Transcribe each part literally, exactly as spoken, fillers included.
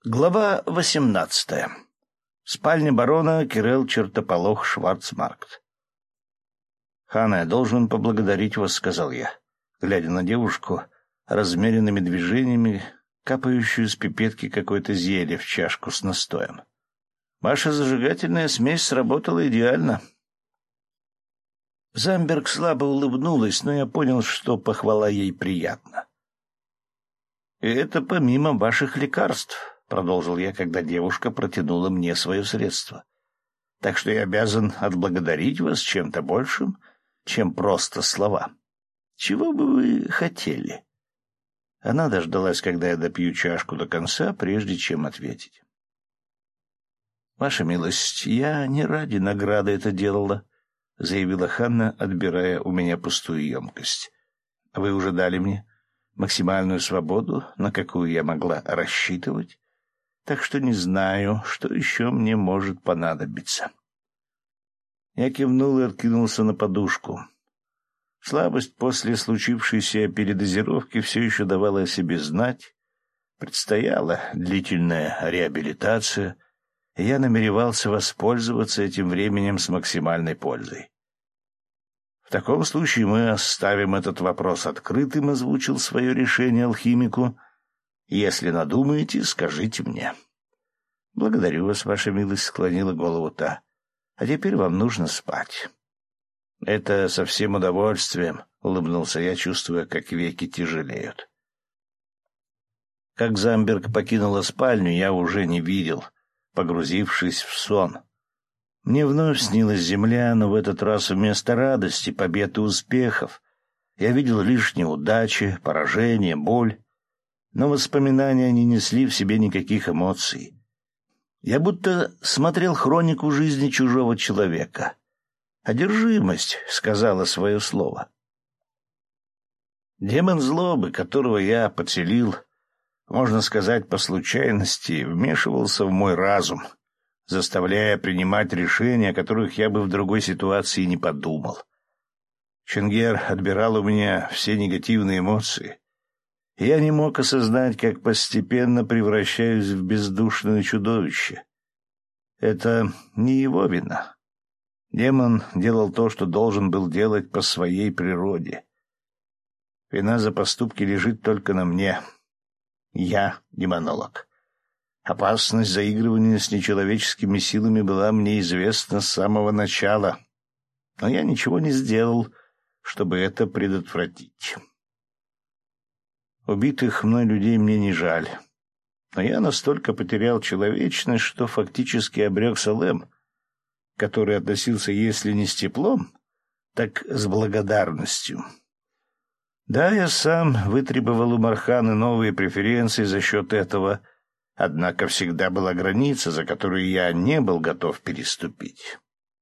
Глава восемнадцатая. Спальня барона Кирелл Чертополох Шварцмаркт. «Ханна, я должен поблагодарить вас», — сказал я, глядя на девушку, размеренными движениями, капающую с пипетки какое-то зелье в чашку с настоем. «Ваша зажигательная смесь сработала идеально». Замберг слабо улыбнулась, но я понял, что похвала ей приятна. «И это помимо ваших лекарств», — продолжил я, когда девушка протянула мне свое средство. «Так что я обязан отблагодарить вас чем-то большим, чем просто слова. Чего бы вы хотели?» Она дождалась, когда я допью чашку до конца, прежде чем ответить. «Ваша милость, я не ради награды это делала», — заявила Ханна, отбирая у меня пустую емкость. «Вы уже дали мне максимальную свободу, на какую я могла рассчитывать, так что не знаю, что еще мне может понадобиться». Я кивнул и откинулся на подушку. Слабость после случившейся передозировки все еще давала о себе знать. Предстояла длительная реабилитация, и я намеревался воспользоваться этим временем с максимальной пользой. «В таком случае мы оставим этот вопрос открытым», — озвучил свое решение алхимику. «Если надумаете, скажите мне». «Благодарю вас, ваша милость», — склонила голову та. «А теперь вам нужно спать». «Это со всем удовольствием», — улыбнулся я, чувствуя, как веки тяжелеют. Как Замберг покинула спальню, я уже не видел, погрузившись в сон. Мне вновь снилась земля, но в этот раз вместо радости, побед и успехов я видел лишь неудачи, поражения, боль. Но воспоминания не несли в себе никаких эмоций. Я будто смотрел хронику жизни чужого человека. Одержимость сказала свое слово. Демон злобы, которого я подселил, можно сказать, по случайности, вмешивался в мой разум, заставляя принимать решения, о которых я бы в другой ситуации не подумал. Ченгер отбирал у меня все негативные эмоции. Я не мог осознать, как постепенно превращаюсь в бездушное чудовище. Это не его вина. Демон делал то, что должен был делать по своей природе. Вина за поступки лежит только на мне. Я демонолог. Опасность заигрывания с нечеловеческими силами была мне известна с самого начала, но я ничего не сделал, чтобы это предотвратить. Убитых мной людей мне не жаль, но я настолько потерял человечность, что фактически обрек Салем, который относился, если не с теплом, так с благодарностью. Да, я сам вытребовал у Марханы новые преференции за счет этого, однако всегда была граница, за которую я не был готов переступить.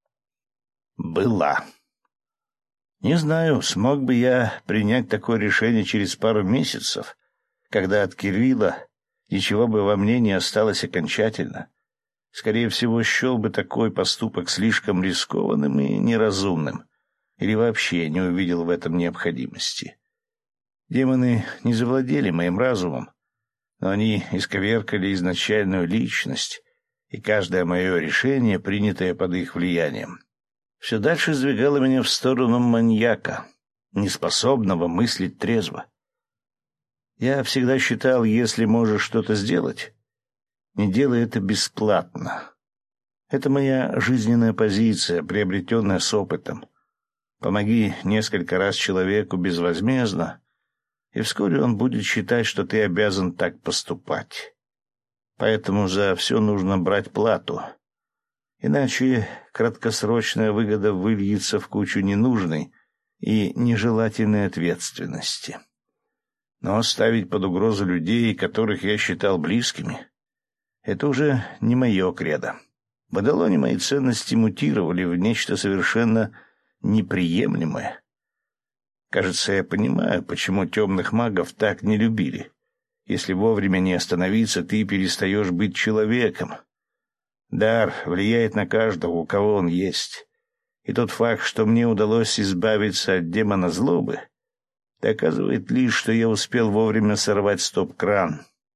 Была. Не знаю, смог бы я принять такое решение через пару месяцев, когда от Кирилла ничего бы во мне не осталось окончательно. Скорее всего, счел бы такой поступок слишком рискованным и неразумным, или вообще не увидел в этом необходимости. Демоны не завладели моим разумом, но они исковеркали изначальную личность, и каждое мое решение, принятое под их влиянием, все дальше сдвигало меня в сторону маньяка, неспособного мыслить трезво. Я всегда считал, если можешь что-то сделать, не делай это бесплатно. Это моя жизненная позиция, приобретенная с опытом. Помоги несколько раз человеку безвозмездно, и вскоре он будет считать, что ты обязан так поступать. Поэтому за все нужно брать плату. Иначе краткосрочная выгода выльется в кучу ненужной и нежелательной ответственности. Но ставить под угрозу людей, которых я считал близкими, это уже не мое кредо. В Адалоне мои ценности мутировали в нечто совершенно неприемлемое. Кажется, я понимаю, почему темных магов так не любили. Если вовремя не остановиться, ты перестаешь быть человеком. Дар влияет на каждого, у кого он есть. И тот факт, что мне удалось избавиться от демона злобы, доказывает лишь, что я успел вовремя сорвать стоп-кран.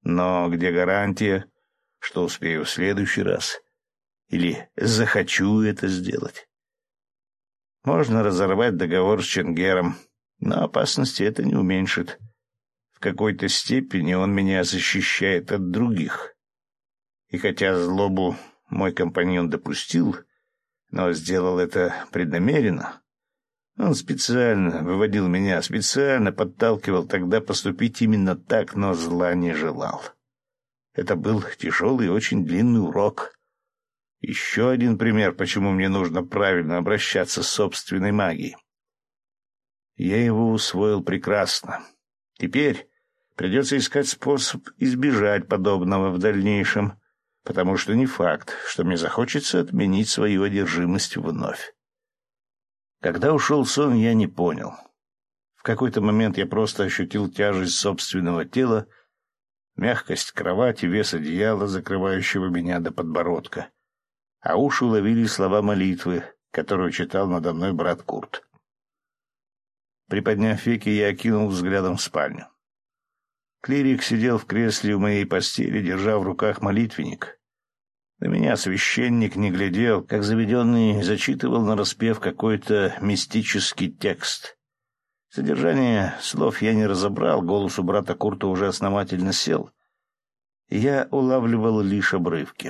Но где гарантия, что успею в следующий раз? Или захочу это сделать? Можно разорвать договор с Ченгером, но опасности это не уменьшит. В какой-то степени он меня защищает от других. И хотя злобу мой компаньон допустил, но сделал это преднамеренно, он специально выводил меня, специально подталкивал тогда поступить именно так, но зла не желал. Это был тяжелый и очень длинный урок. Еще один пример, почему мне нужно правильно обращаться с собственной магией. Я его усвоил прекрасно. Теперь придется искать способ избежать подобного в дальнейшем, потому что не факт, что мне захочется отменить свою одержимость вновь. Когда ушел сон, я не понял. В какой-то момент я просто ощутил тяжесть собственного тела, мягкость кровати, вес одеяла, закрывающего меня до подбородка, а уши уловили слова молитвы, которую читал надо мной брат Курт. Приподняв веки, я окинул взглядом спальню. Клирик сидел в кресле у моей постели, держа в руках молитвенник. На меня священник не глядел, как заведенный зачитывал нараспев какой-то мистический текст. Содержание слов я не разобрал, голос у брата Курта уже основательно сел. Я улавливал лишь обрывки.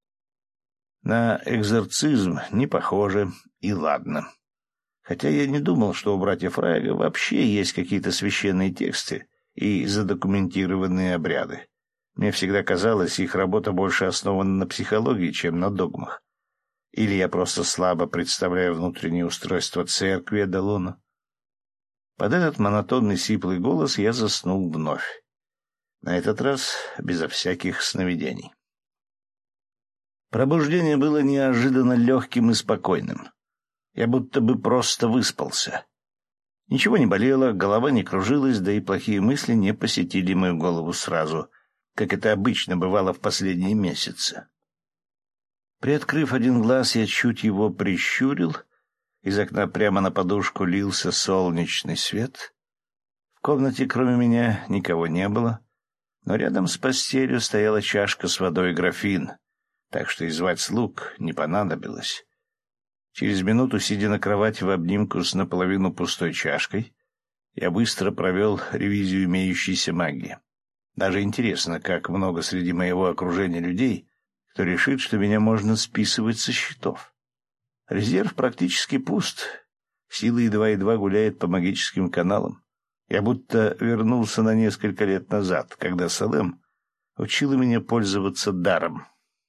На экзорцизм не похоже, и ладно. Хотя я не думал, что у братьев Райга вообще есть какие-то священные тексты и задокументированные обряды. Мне всегда казалось, их работа больше основана на психологии, чем на догмах. Или я просто слабо представляю внутреннее устройство церкви Адалона. Под этот монотонный сиплый голос я заснул вновь. На этот раз безо всяких сновидений. Пробуждение было неожиданно легким и спокойным. Я будто бы просто выспался. Ничего не болело, голова не кружилась, да и плохие мысли не посетили мою голову сразу, как это обычно бывало в последние месяцы. Приоткрыв один глаз, я чуть его прищурил. Из окна прямо на подушку лился солнечный свет. В комнате кроме меня никого не было, но рядом с постелью стояла чашка с водой и графин, так что и звать слуг не понадобилось. Через минуту, сидя на кровати в обнимку с наполовину пустой чашкой, я быстро провел ревизию имеющейся магии. Даже интересно, как много среди моего окружения людей, кто решит, что меня можно списывать со счетов. Резерв практически пуст. Сила едва-едва гуляет по магическим каналам. Я будто вернулся на несколько лет назад, когда Салем учила меня пользоваться даром.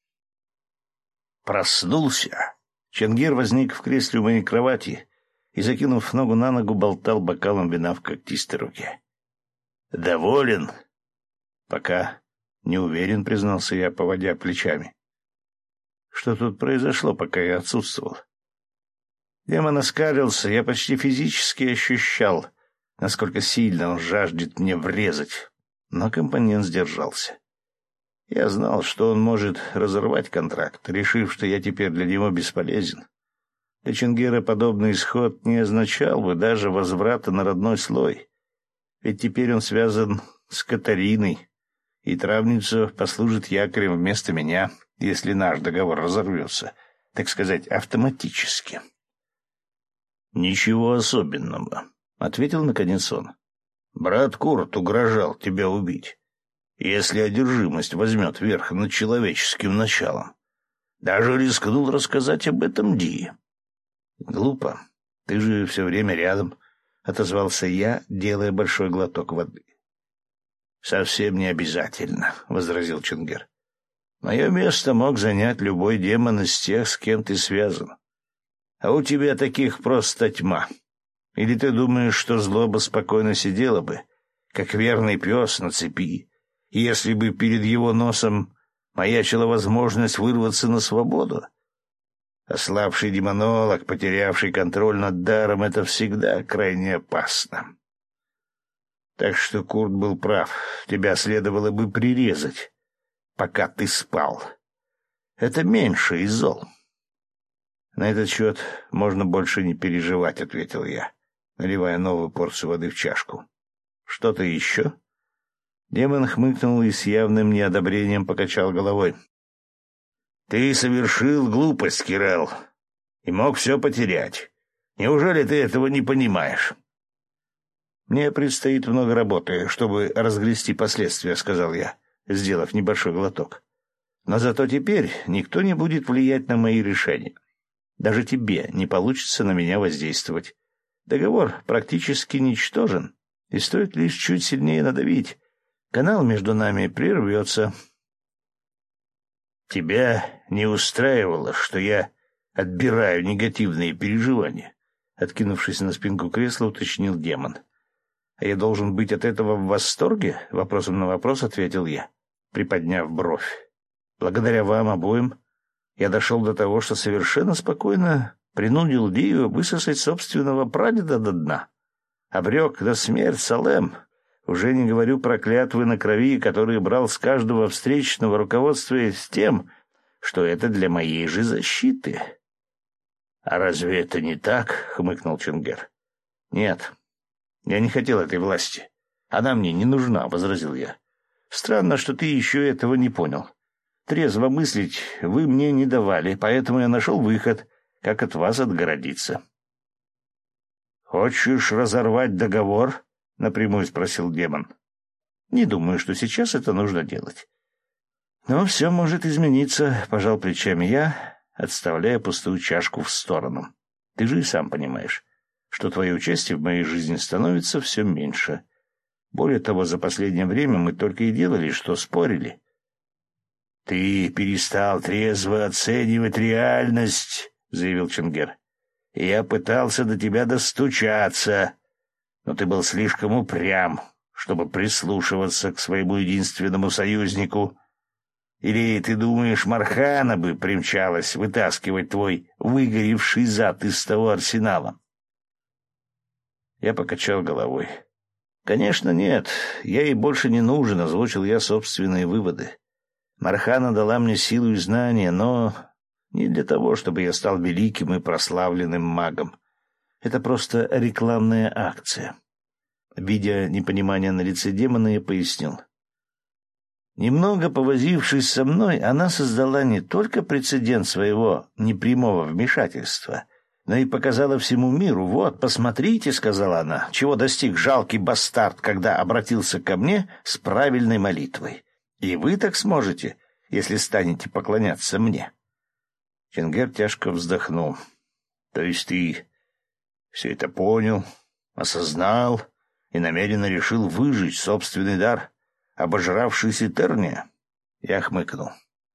Проснулся. Ченгер возник в кресле у моей кровати и, закинув ногу на ногу, болтал бокалом вина в когтистой руке. «Доволен?» «Пока не уверен», — признался я, поводя плечами. «Что тут произошло, пока я отсутствовал?» Демон оскалился, я почти физически ощущал, насколько сильно он жаждет мне врезать, но компаньон сдержался. Я знал, что он может разорвать контракт, решив, что я теперь для него бесполезен. Для Ченгера подобный исход не означал бы даже возврата на родной слой, ведь теперь он связан с Катариной, и травница послужит якорем вместо меня, если наш договор разорвется, так сказать, автоматически. «Ничего особенного», — ответил наконец он. «Брат Курт угрожал тебя убить, если одержимость возьмет верх над человеческим началом. Даже рискнул рассказать об этом Ди». «Глупо. Ты же все время рядом», — отозвался я, делая большой глоток воды. «Совсем не обязательно», — возразил Ченгер. «Мое место мог занять любой демон из тех, с кем ты связан. А у тебя таких просто тьма. Или ты думаешь, что злоба спокойно сидела бы, как верный пес на цепи, если бы перед его носом маячила возможность вырваться на свободу? Ослабший демонолог, потерявший контроль над даром, — это всегда крайне опасно. Так что Курт был прав, тебя следовало бы прирезать, пока ты спал. Это меньше из зол». «На этот счет можно больше не переживать», — ответил я, наливая новую порцию воды в чашку. «Что-то еще?» Демон хмыкнул и с явным неодобрением покачал головой. «Ты совершил глупость, Кирелл, и мог все потерять. Неужели ты этого не понимаешь?» «Мне предстоит много работы, чтобы разгрести последствия», — сказал я, сделав небольшой глоток. «Но зато теперь никто не будет влиять на мои решения. Даже тебе не получится на меня воздействовать. Договор практически ничтожен, и стоит лишь чуть сильнее надавить. Канал между нами прервется». «Тебя не устраивало, что я отбираю негативные переживания?» Откинувшись на спинку кресла, уточнил демон. «А я должен быть от этого в восторге?» — вопросом на вопрос ответил я, приподняв бровь. «Благодаря вам обоим я дошел до того, что совершенно спокойно принудил Дию высосать собственного прадеда до дна. Обрек на смерть Салем. Уже не говорю про клятвы на крови, которые брал с каждого встречного, руководствуясь тем, что это для моей же защиты». «А разве это не так?» — хмыкнул Чингер. «Нет, я не хотел этой власти. Она мне не нужна», — возразил я. «Странно, что ты еще этого не понял. Трезво мыслить вы мне не давали, поэтому я нашел выход, как от вас отгородиться». «Хочешь разорвать договор?» — напрямую спросил демон. «Не думаю, что сейчас это нужно делать». «Но все может измениться», — пожал плечами я, отставляя пустую чашку в сторону. «Ты же и сам понимаешь, что твое участие в моей жизни становится все меньше. Более того, за последнее время мы только и делали, что спорили». «Ты перестал трезво оценивать реальность», — заявил Чингер. «Я пытался до тебя достучаться, но ты был слишком упрям, чтобы прислушиваться к своему единственному союзнику. Или ты думаешь, Мархана бы примчалась вытаскивать твой выгоревший зад из того арсенала?» Я покачал головой. «Конечно, нет. Я ей больше не нужен», — озвучил я собственные выводы. Мархана дала мне силу и знания, но не для того, чтобы я стал великим и прославленным магом. Это просто рекламная акция. Видя непонимание на лице демона, я пояснил. Немного повозившись со мной, она создала не только прецедент своего непрямого вмешательства, но и показала всему миру. «Вот, посмотрите», — сказала она, — «чего достиг жалкий бастард, когда обратился ко мне с правильной молитвой. И вы так сможете, если станете поклоняться мне». Чингер тяжко вздохнул. «То есть ты все это понял, осознал и намеренно решил выжечь собственный дар, обожравшись Этерния?» Я хмыкнул.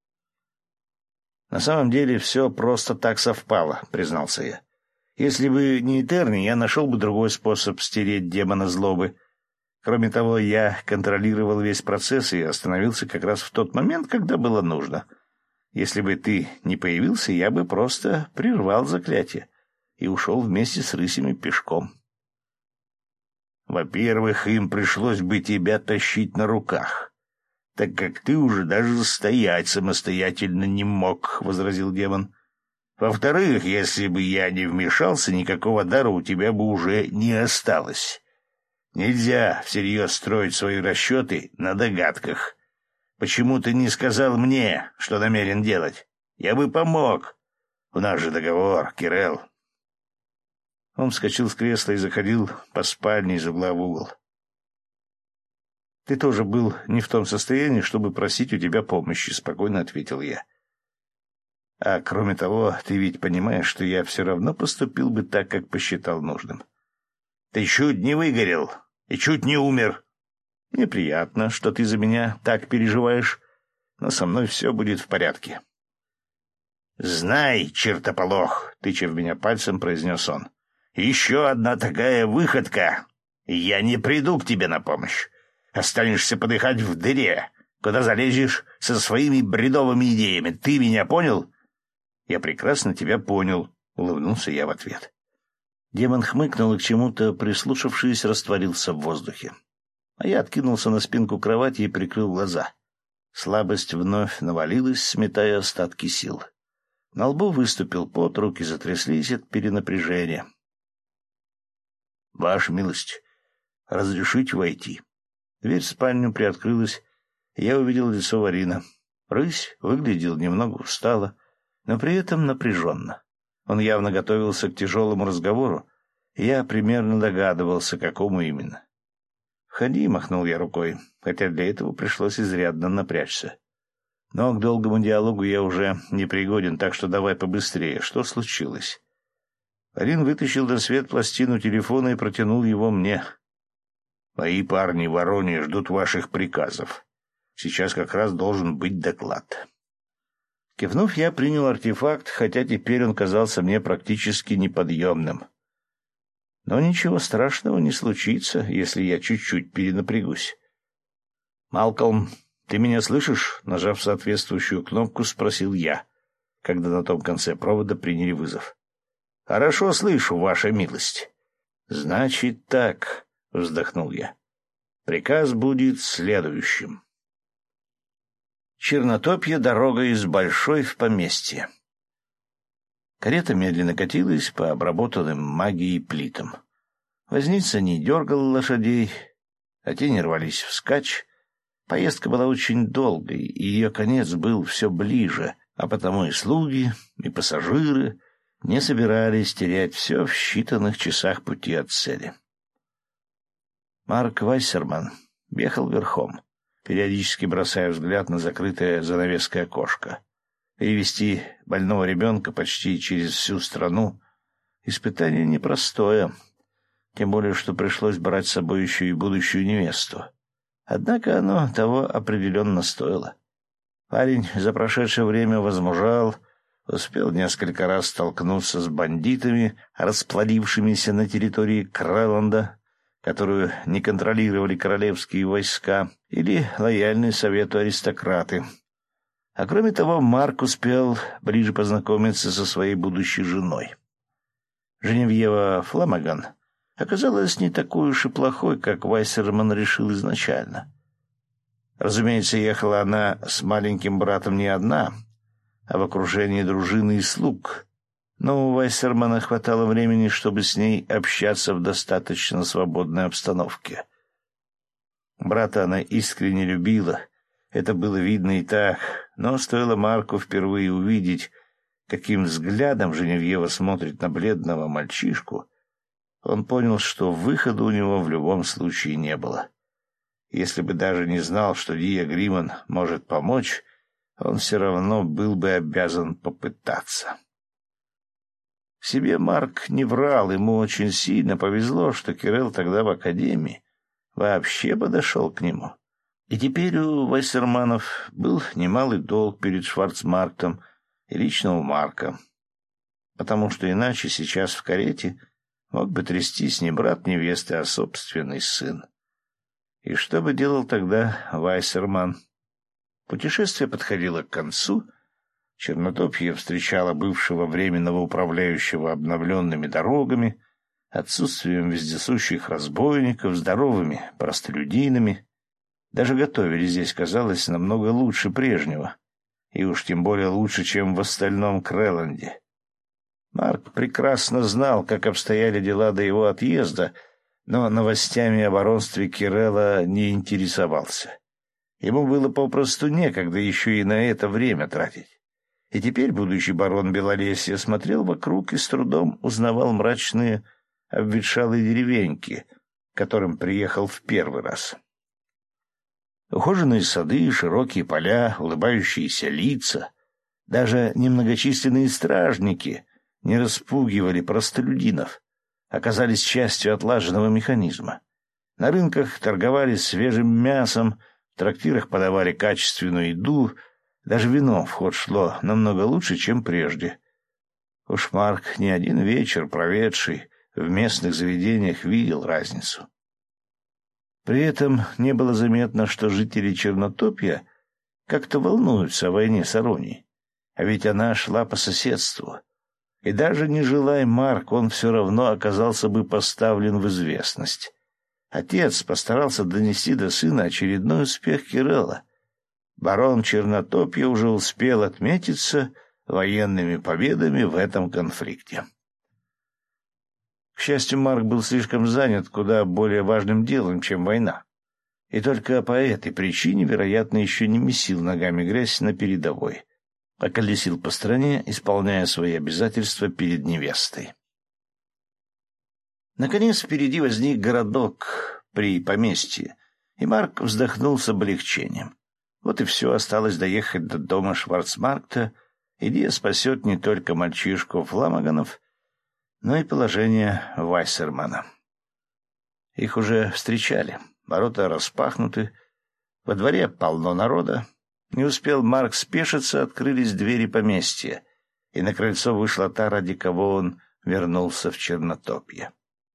«На самом деле все просто так совпало», — признался я. «Если бы не Этерний, я нашел бы другой способ стереть демона злобы. Кроме того, я контролировал весь процесс и остановился как раз в тот момент, когда было нужно. Если бы ты не появился, я бы просто прервал заклятие и ушел вместе с рысями пешком». «Во-первых, им пришлось бы тебя тащить на руках, так как ты уже даже стоять самостоятельно не мог», — возразил демон. «Во-вторых, если бы я не вмешался, никакого дара у тебя бы уже не осталось. Нельзя всерьез строить свои расчеты на догадках. Почему ты не сказал мне, что намерен делать? Я бы помог. У нас же договор, Кирелл». Он вскочил с кресла и заходил по спальне из угла в угол. «Ты тоже был не в том состоянии, чтобы просить у тебя помощи», — спокойно ответил я. «А кроме того, ты ведь понимаешь, что я все равно поступил бы так, как посчитал нужным». «Ты чуть не выгорел и чуть не умер». «Мне приятно, что ты за меня так переживаешь, но со мной все будет в порядке». «Знай, чертополох», — тыча в меня пальцем, произнес он, — «еще одна такая выходка, и я не приду к тебе на помощь. Останешься подыхать в дыре, куда залезешь со своими бредовыми идеями. Ты меня понял?» «Я прекрасно тебя понял», — улыбнулся я в ответ. Демон хмыкнул и, к чему-то прислушавшись, растворился в воздухе. А я откинулся на спинку кровати и прикрыл глаза. Слабость вновь навалилась, сметая остатки сил. На лбу выступил пот, руки затряслись от перенапряжения. «Ваша милость, разрешите войти?» Дверь в спальню приоткрылась, и я увидел лицо Варина. Рысь выглядел немного устало, но при этом напряженно. Он явно готовился к тяжелому разговору, и я примерно догадывался, какому именно. «Входи», — махнул я рукой, хотя для этого пришлось изрядно напрячься. «Но к долгому диалогу я уже не пригоден, так что давай побыстрее. Что случилось?» Варин вытащил на свет пластину телефона и протянул его мне. «Мои парни в Вороне ждут ваших приказов. Сейчас как раз должен быть доклад». Кивнув, я принял артефакт, хотя теперь он казался мне практически неподъемным. Но ничего страшного не случится, если я чуть-чуть перенапрягусь. «Малкольм, ты меня слышишь?» — нажав соответствующую кнопку, спросил я, когда на том конце провода приняли вызов. «Хорошо слышу, ваша милость». «Значит так», — вздохнул я. «Приказ будет следующим. Чернотопье — дорога из Большой в поместье». Карета медленно катилась по обработанным магией плитам. Возница не дергал лошадей, а те не рвались вскачь. Поездка была очень долгой, и ее конец был все ближе, а потому и слуги, и пассажиры не собирались терять все в считанных часах пути от цели. Марк Вассерман ехал верхом, периодически бросая взгляд на закрытое занавеской окошко. Перевести больного ребенка почти через всю страну — испытание непростое, тем более что пришлось брать с собой еще и будущую невесту. Однако оно того определенно стоило. Парень за прошедшее время возмужал, успел несколько раз столкнуться с бандитами, расплодившимися на территории Крэланда, которую не контролировали королевские войска или лояльные совету аристократы. А кроме того, Марк успел ближе познакомиться со своей будущей женой. Женевьева Фламаган оказалась не такой уж и плохой, как Вассерман решил изначально. Разумеется, ехала она с маленьким братом не одна, а в окружении дружины и слуг, но у Вассермана хватало времени, чтобы с ней общаться в достаточно свободной обстановке. Брата она искренне любила, это было видно и так, но стоило Марку впервые увидеть, каким взглядом Женевьева смотрит на бледного мальчишку, он понял, что выхода у него в любом случае не было. Если бы даже не знал, что Дия Гриман может помочь, он все равно был бы обязан попытаться. Себе Марк не врал, ему очень сильно повезло, что Кирелл тогда в академии вообще подошел к нему. И теперь у Вассерманов был немалый долг перед Шварцмарктом и лично у Марка, потому что иначе сейчас в карете мог бы трястись не брат невесты, а собственный сын. И что бы делал тогда Вассерман? Путешествие подходило к концу. Чернотопье встречало бывшего временного управляющего обновленными дорогами, отсутствием вездесущих разбойников, здоровыми простолюдинами. Даже готовили здесь, казалось, намного лучше прежнего, и уж тем более лучше, чем в остальном Крэланде. Марк прекрасно знал, как обстояли дела до его отъезда, но новостями о баронстве Кирелла не интересовался. Ему было попросту некогда еще и на это время тратить. И теперь будущий барон Белолесья смотрел вокруг и с трудом узнавал мрачные обветшалые деревеньки, к которым приехал в первый раз. Ухоженные сады, широкие поля, улыбающиеся лица, даже немногочисленные стражники не распугивали простолюдинов, оказались частью отлаженного механизма. На рынках торговали свежим мясом, в трактирах подавали качественную еду, даже вино в ход шло намного лучше, чем прежде. Уж Марк не один вечер, проведший в местных заведениях, видел разницу. При этом не было заметно, что жители Чернотопья как-то волнуются о войне с Аронией, а ведь она шла по соседству. И даже не желая Марк, он все равно оказался бы поставлен в известность. Отец постарался донести до сына очередной успех Кирелла. Барон Чернотопья уже успел отметиться военными победами в этом конфликте. К счастью, Марк был слишком занят куда более важным делом, чем война. И только по этой причине, вероятно, еще не месил ногами грязь на передовой, а колесил по стране, исполняя свои обязательства перед невестой. Наконец впереди возник городок при поместье, и Марк вздохнул с облегчением. Вот и все, осталось доехать до дома Шварцмаркта, идея спасет не только мальчишку Фламаганов, но и положение Вассермана. Их уже встречали. Ворота распахнуты, во дворе полно народа. Не успел Марк спешиться, открылись двери поместья, и на крыльцо вышла та, ради кого он вернулся в Чернотопье.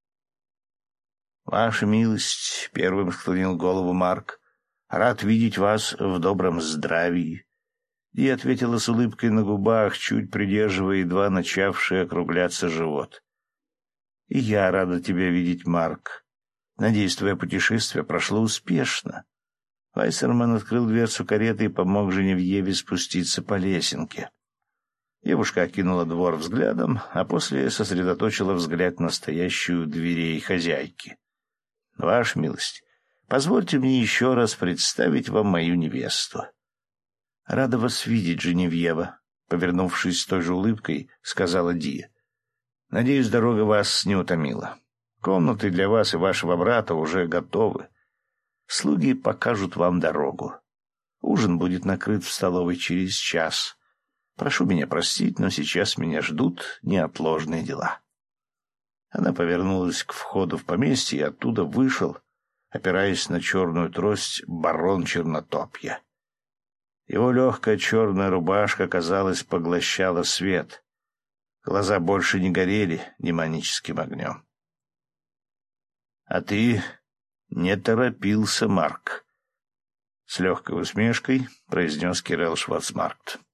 — Ваша милость, — первым склонил голову Марк, — рад видеть вас в добром здравии. И ответила с улыбкой на губах, чуть придерживая едва начавший округляться живот. — И я рада тебя видеть, Марк. Надеюсь, твое путешествие прошло успешно. Вассерман открыл дверцу кареты и помог Женевьеве спуститься по лесенке. Девушка окинула двор взглядом, а после сосредоточила взгляд на стоящую у дверей хозяйки. — Ваша милость, позвольте мне еще раз представить вам мою невесту. — Рада вас видеть, Женевьева, — повернувшись с той же улыбкой, сказала Ди. — Надеюсь, дорога вас не утомила. Комнаты для вас и вашего брата уже готовы. Слуги покажут вам дорогу. Ужин будет накрыт в столовой через час. Прошу меня простить, но сейчас меня ждут неотложные дела. Она повернулась к входу в поместье, и оттуда вышел, опираясь на черную трость, барон Чернотопья. Его легкая черная рубашка, казалось, поглощала свет. Глаза больше не горели демоническим огнем. — А ты не торопился, Марк, — с легкой усмешкой произнес Кирилл Шварцмаркт.